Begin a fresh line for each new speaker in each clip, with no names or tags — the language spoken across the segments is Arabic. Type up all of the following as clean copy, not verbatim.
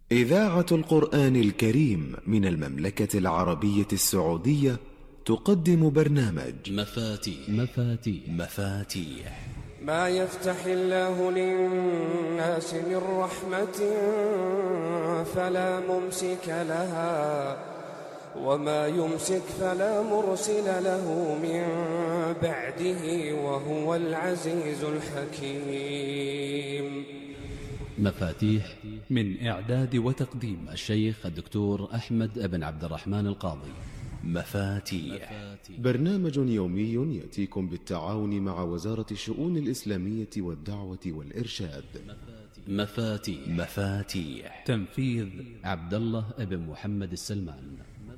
إذاعة القرآن الكريم من المملكة العربية السعودية تقدم برنامج مفاتيح.
ما يفتح الله للناس من رحمة فلا ممسك لها وما يمسك فلا مرسل له من بعده وهو العزيز الحكيم.
مفاتيح من إعداد وتقديم الشيخ الدكتور أحمد بن عبد الرحمن القاضي.
مفاتيح برنامج يومي يأتيكم بالتعاون مع وزارة الشؤون الإسلامية والدعوة والإرشاد. مفاتيح
تنفيذ عبد الله بن محمد السلمان.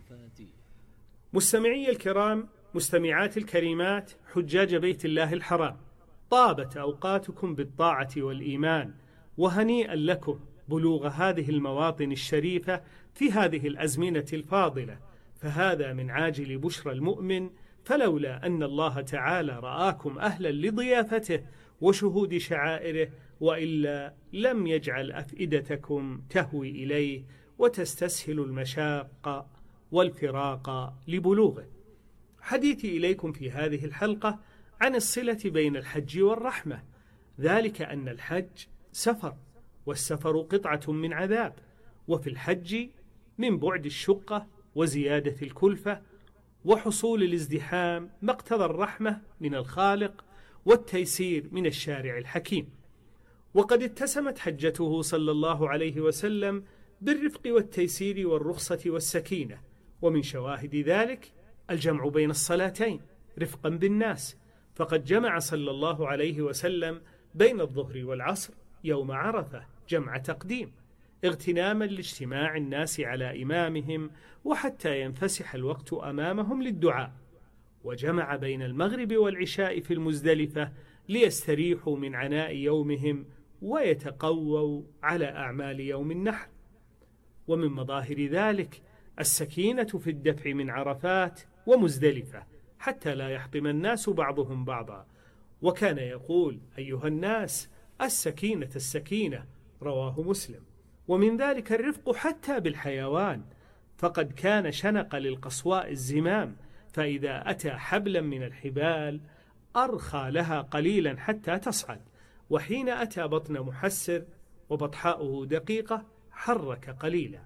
مستمعي الكرام، مستمعات الكريمات، حجاج بيت الله الحرام، طابت أوقاتكم بالطاعة والإيمان، وهنيئا لكم بلوغ هذه المواطن الشريفة في هذه الأزمنة الفاضلة، فهذا من عاجل بشرى المؤمن، فلولا أن الله تعالى رآكم أهلا لضيافته وشهود شعائره، وإلا لم يجعل أفئدتكم تهوي إليه وتستسهل المشاق والفراق لبلوغه. حديثي إليكم في هذه الحلقة عن الصلة بين الحج والرحمة، ذلك أن الحج سفر، والسفر قطعة من عذاب، وفي الحج من بعد الشقة وزيادة الكلفة وحصول الازدحام ما اقتضى الرحمة من الخالق والتيسير من الشارع الحكيم. وقد اتسمت حجته صلى الله عليه وسلم بالرفق والتيسير والرخصة والسكينة، ومن شواهد ذلك الجمع بين الصلاتين رفقا بالناس، فقد جمع صلى الله عليه وسلم بين الظهر والعصر يوم عرفة جمع تقديم، اغتناما لاجتماع الناس على إمامهم وحتى ينفسح الوقت أمامهم للدعاء، وجمع بين المغرب والعشاء في المزدلفة ليستريحوا من عناء يومهم ويتقووا على أعمال يوم النحر. ومن مظاهر ذلك السكينة في الدفع من عرفات ومزدلفة حتى لا يحطم الناس بعضهم بعضا، وكان يقول: أيها الناس السكينة السكينة، رواه مسلم. ومن ذلك الرفق حتى بالحيوان، فقد كان شنق للقصواء الزمام، فإذا أتى حبلا من الحبال أرخى لها قليلا حتى تصعد، وحين أتى بطن محسر وبطحاؤه دقيقة حرك قليلا.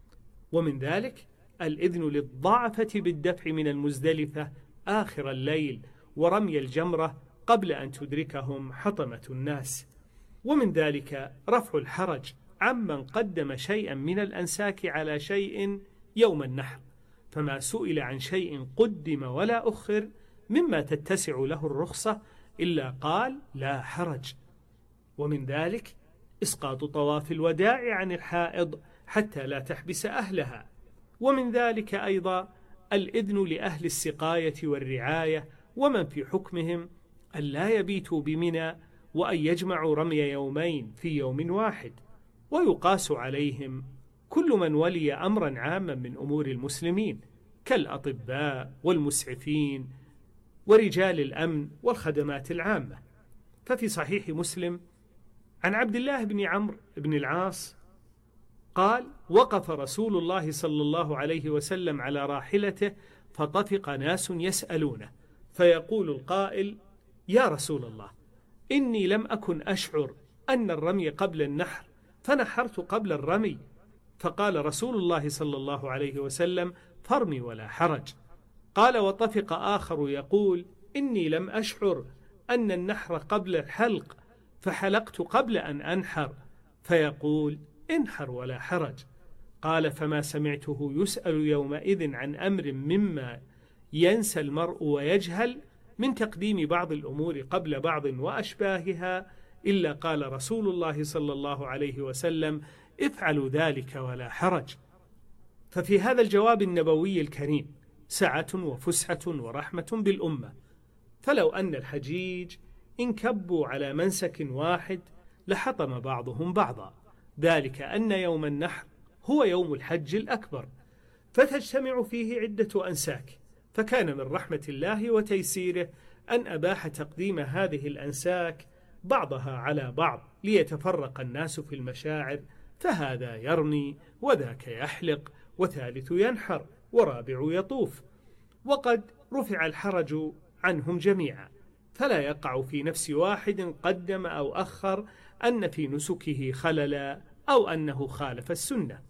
ومن ذلك الإذن للضعفة بالدفع من المزدلفة آخر الليل ورمي الجمرة قبل أن تدركهم حطمة الناس. ومن ذلك رفع الحرج عمن قدم شيئا من الأنساك على شيء يوم النحر، فما سئل عن شيء قدم ولا أخر مما تتسع له الرخصة إلا قال لا حرج. ومن ذلك إسقاط طواف الوداع عن الحائض حتى لا تحبس أهلها. ومن ذلك أيضا الإذن لأهل السقاية والرعاية ومن في حكمهم أن لا يبيتوا بمنى وأن يجمعوا رمي يومين في يوم واحد. ويقاس عليهم كل من ولي أمرا عاما من أمور المسلمين كالأطباء والمسعفين ورجال الأمن والخدمات العامة. ففي صحيح مسلم عن عبد الله بن عمرو بن العاص قال: وقف رسول الله صلى الله عليه وسلم على راحلته فطفق ناس يسألونه، فيقول القائل: يا رسول الله، إني لم أكن أشعر أن الرمي قبل النحر فنحرت قبل الرمي. فقال رسول الله صلى الله عليه وسلم: فارمي ولا حرج. قال: وطفق آخر يقول: إني لم أشعر أن النحر قبل الحلق فحلقت قبل أن أنحر، فيقول: انحر ولا حرج. قال: فما سمعته يسأل يومئذ عن أمر مما ينسى المرء ويجهل من تقديم بعض الأمور قبل بعض وأشباهها، إلا قال رسول الله صلى الله عليه وسلم: افعلوا ذلك ولا حرج. ففي هذا الجواب النبوي الكريم سعة وفسحة ورحمة بالأمة، فلو أن الحجيج انكبوا على منسك واحد لحطم بعضهم بعضا، ذلك أن يوم النحر هو يوم الحج الأكبر، فتجتمع فيه عدة أنساك، فكان من رحمة الله وتيسيره أن أباح تقديم هذه الأنساك بعضها على بعض ليتفرق الناس في المشاعر، فهذا يرمي وذاك يحلق وثالث ينحر ورابع يطوف، وقد رفع الحرج عنهم جميعا، فلا يقع في نفس واحد قدم أو أخر أن في نسكه خللا أو أنه خالف السنة.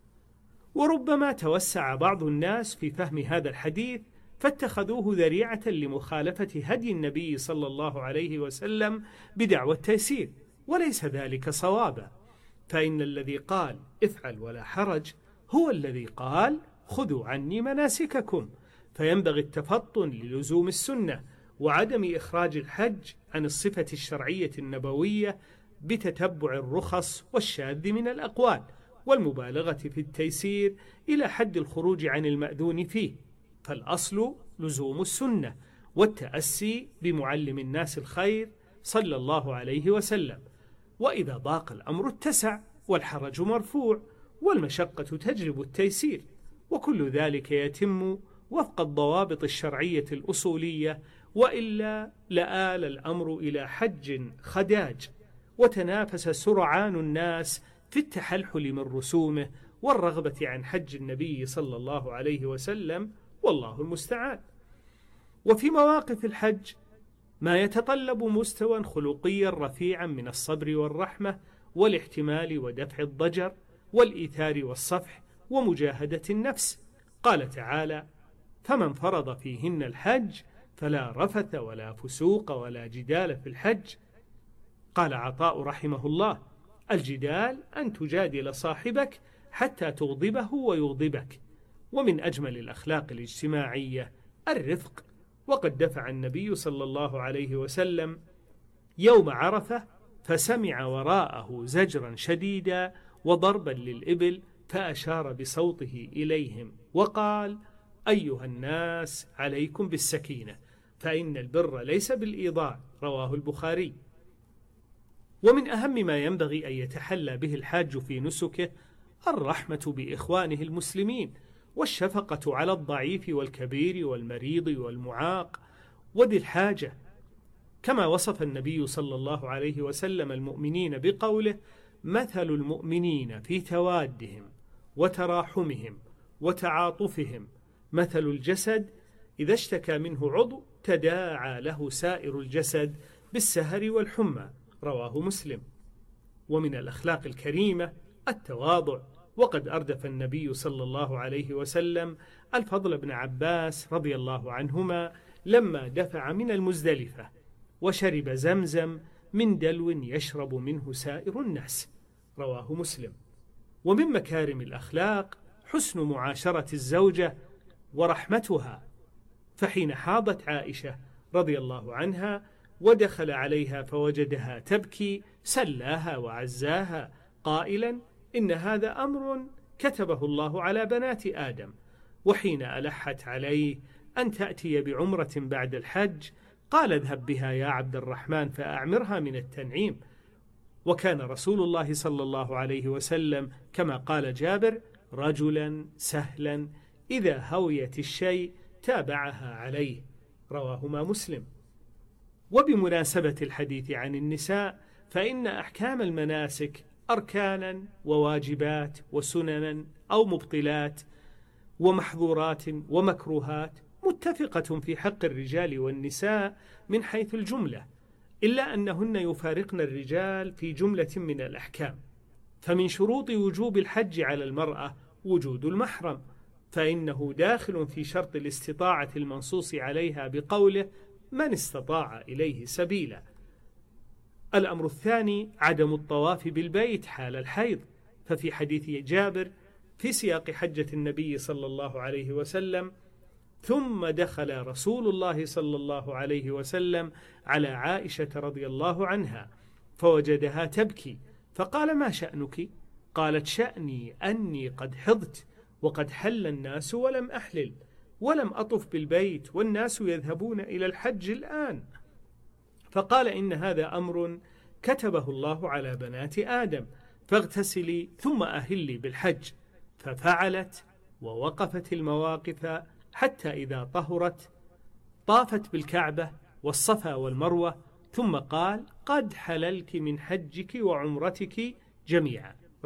وربما توسع بعض الناس في فهم هذا الحديث فاتخذوه ذريعة لمخالفة هدي النبي صلى الله عليه وسلم بدعوى التيسير، وليس ذلك صوابا، فإن الذي قال افعل ولا حرج هو الذي قال خذوا عني مناسككم، فينبغي التفطن للزوم السنة وعدم إخراج الحج عن الصفة الشرعية النبوية بتتبع الرخص والشاذ من الأقوال والمبالغة في التيسير إلى حد الخروج عن المأذون فيه، فالأصل لزوم السنة والتأسي بمعلم الناس الخير صلى الله عليه وسلم، وإذا ضاق الأمر اتسع والحرج مرفوع والمشقة تجلب التيسير، وكل ذلك يتم وفق الضوابط الشرعية الأصولية، وإلا لآل الأمر إلى حج خداج، وتنافس سرعان الناس في التحلحل من رسومه والرغبة عن حج النبي صلى الله عليه وسلم، والله المستعان. وفي مواقف الحج ما يتطلب مستوى خلقيا رفيعا من الصبر والرحمة والاحتمال ودفع الضجر والإيثار والصفح ومجاهدة النفس. قال تعالى: فمن فرض فيهن الحج فلا رفث ولا فسوق ولا جدال في الحج. قال عطاء رحمه الله: الجدال أن تجادل صاحبك حتى تغضبه ويغضبك. ومن أجمل الأخلاق الاجتماعية الرفق، وقد دفع النبي صلى الله عليه وسلم يوم عرفة فسمع وراءه زجرا شديدا وضربا للإبل، فأشار بصوته إليهم وقال: أيها الناس عليكم بالسكينة فإن البر ليس بالإيضاع. رواه البخاري. ومن أهم ما ينبغي أن يتحلى به الحاج في نسكه الرحمة بإخوانه المسلمين، والشفقة على الضعيف والكبير والمريض والمعاق وذي الحاجة، كما وصف النبي صلى الله عليه وسلم المؤمنين بقوله: مثل المؤمنين في توادهم وتراحمهم وتعاطفهم مثل الجسد إذا اشتكى منه عضو تداعى له سائر الجسد بالسهر والحمى. رواه مسلم. ومن الأخلاق الكريمة التواضع، وقد أردف النبي صلى الله عليه وسلم الفضل بن عباس رضي الله عنهما لما دفع من المزدلفة وشرب زمزم من دلو يشرب منه سائر الناس. رواه مسلم. ومن مكارم الأخلاق حسن معاشرة الزوجة ورحمتها، فحين حاضت عائشة رضي الله عنها ودخل عليها فوجدها تبكي سلاها وعزاها قائلا: إن هذا أمر كتبه الله على بنات آدم. وحين ألحت عليه أن تأتي بعمرة بعد الحج قال: اذهب بها يا عبد الرحمن فأعمرها من التنعيم. وكان رسول الله صلى الله عليه وسلم كما قال جابر رجلا سهلا إذا هويت الشيء تابعها عليه. رواهما مسلم. وبمناسبة الحديث عن النساء فإن أحكام المناسك أركانا وواجبات وسننا أو مبطلات ومحظورات ومكروهات متفقة في حق الرجال والنساء من حيث الجملة، إلا أنهن يفارقن الرجال في جملة من الأحكام. فمن شروط وجوب الحج على المرأة وجود المحرم، فإنه داخل في شرط الاستطاعة المنصوص عليها بقوله: من استطاع إليه سبيلا. الأمر الثاني عدم الطواف بالبيت حال الحيض، ففي حديث جابر في سياق حجة النبي صلى الله عليه وسلم: ثم دخل رسول الله صلى الله عليه وسلم على عائشة رضي الله عنها فوجدها تبكي فقال: ما شأنك؟ قالت: شأني أني قد حضت وقد حل الناس ولم أحلل ولم أطف بالبيت والناس يذهبون إلى الحج الآن. فقال: إن هذا أمر كتبه الله على بنات آدم، فاغتسلي ثم أهلي بالحج. ففعلت ووقفت المواقف حتى إذا طهرت طافت بالكعبة والصفا والمروة، ثم قال: قد حللت من حجك وعمرتك جميعا.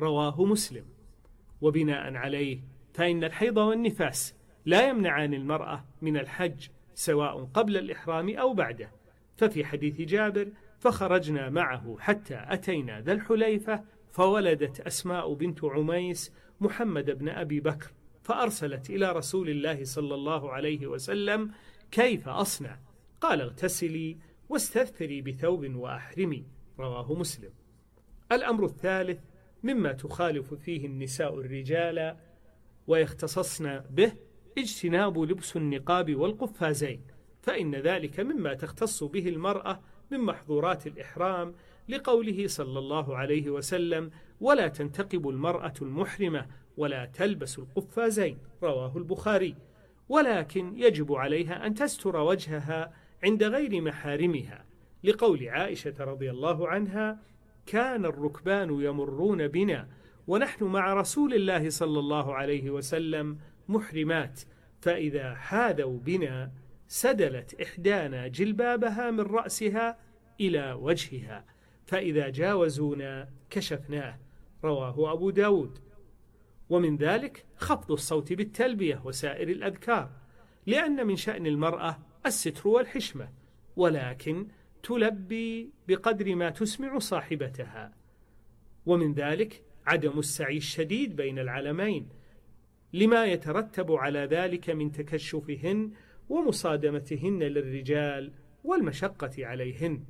رواه مسلم. وبناء عليه فإن الحيض والنفاس لا يمنعان المرأة من الحج سواء قبل الإحرام أو بعده. ففي حديث جابر: فخرجنا معه حتى أتينا ذا الحليفة فولدت أسماء بنت عميس محمد بن أبي بكر، فأرسلت إلى رسول الله صلى الله عليه وسلم: كيف أصنع؟ قال: اغتسلي واستثري بثوب وأحرمي. رواه مسلم. الأمر الثالث مما تخالف فيه النساء الرجال ويختصصن به اجتناب لبس النقاب والقفازين، فإن ذلك مما تختص به المرأة من محظورات الإحرام، لقوله صلى الله عليه وسلم: ولا تنتقب المرأة المحرمة ولا تلبس القفازين. رواه البخاري. ولكن يجب عليها أن تستر وجهها عند غير محارمها، لقول عائشة رضي الله عنها: كان الركبان يمرون بنا ونحن مع رسول الله صلى الله عليه وسلم محرمات، فإذا حاذوا بنا سدلت إحدانا جلبابها من رأسها إلى وجهها، فإذا جاوزونا كشفناه. رواه أبو داود. ومن ذلك خفض الصوت بالتلبية وسائر الأذكار، لأن من شأن المرأة الستر والحشمة، ولكن تلبي بقدر ما تسمع صاحبتها. ومن ذلك عدم السعي الشديد بين العلمين، لما يترتب على ذلك من تكشفهن ومصادمتهن للرجال والمشقة عليهن.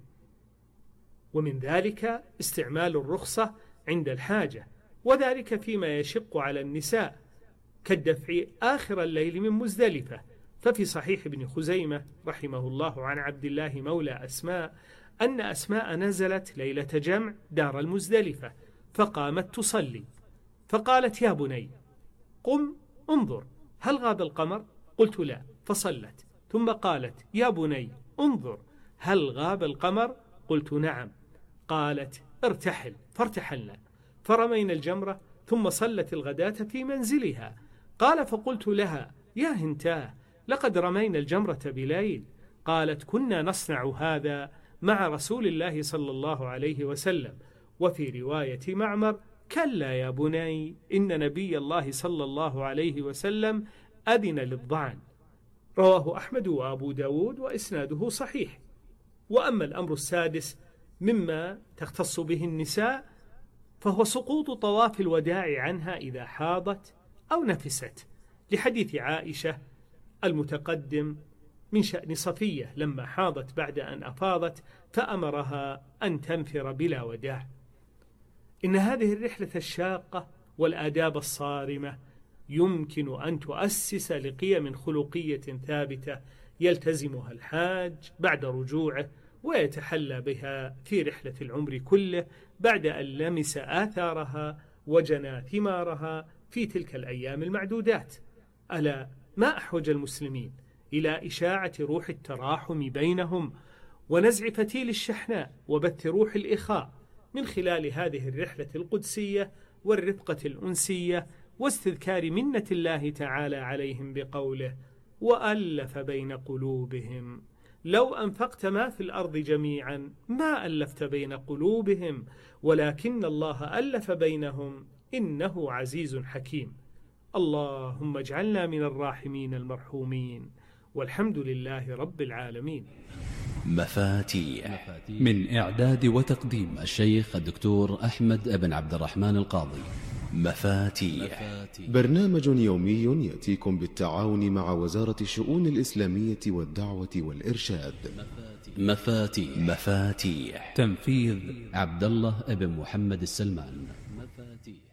ومن ذلك استعمال الرخصة عند الحاجة، وذلك فيما يشق على النساء كالدفع آخر الليل من مزدلفة. ففي صحيح ابن خزيمة رحمه الله عن عبد الله مولى أسماء أن أسماء نزلت ليلة جمع دار المزدلفة، فقامت تصلي، فقالت: يا بني قم انظر هل غاب القمر؟ قلت: لا، فصلت. ثم قالت: يا بني انظر هل غاب القمر؟ قلت: نعم. قالت: ارتحل، فارتحلنا، فرمينا الجمرة، ثم صلت الغداة في منزلها. قال: فقلت لها: يا هنتاه، لقد رمينا الجمرة بليل. قالت: كنا نصنع هذا مع رسول الله صلى الله عليه وسلم. وفي رواية معمر: كلا يا بني، إن نبي الله صلى الله عليه وسلم أذن للضعن. رواه أحمد وأبو داود وإسناده صحيح. وأما الأمر السادس مما تختص به النساء فهو سقوط طواف الوداع عنها إذا حاضت أو نفست، لحديث عائشة المتقدم من شأن صفية لما حاضت بعد أن أفاضت فأمرها أن تنفر بلا وداع. إن هذه الرحلة الشاقة والآداب الصارمة يمكن أن تؤسس لقيم خلقية ثابتة يلتزمها الحاج بعد رجوعه ويتحلى بها في رحلة العمر كله بعد أن لمس آثارها وجنى ثمارها في تلك الأيام المعدودات. ألا ما أحوج المسلمين إلى إشاعة روح التراحم بينهم ونزع فتيل الشحناء وبث روح الإخاء من خلال هذه الرحلة القدسية والرفقة الأنسية واستذكار منة الله تعالى عليهم بقوله: وألف بين قلوبهم لو أنفقت ما في الأرض جميعا ما ألفت بين قلوبهم ولكن الله ألف بينهم إنه عزيز حكيم. اللهم اجعلنا من الراحمين المرحومين، والحمد لله رب العالمين.
مفاتيح
من إعداد وتقديم الشيخ الدكتور أحمد بن عبد الرحمن القاضي.
مفاتيح برنامج يومي يأتيكم بالتعاون مع وزارة الشؤون الإسلامية والدعوة والإرشاد.
مفاتيح
تنفيذ
عبد الله بن محمد السلمان.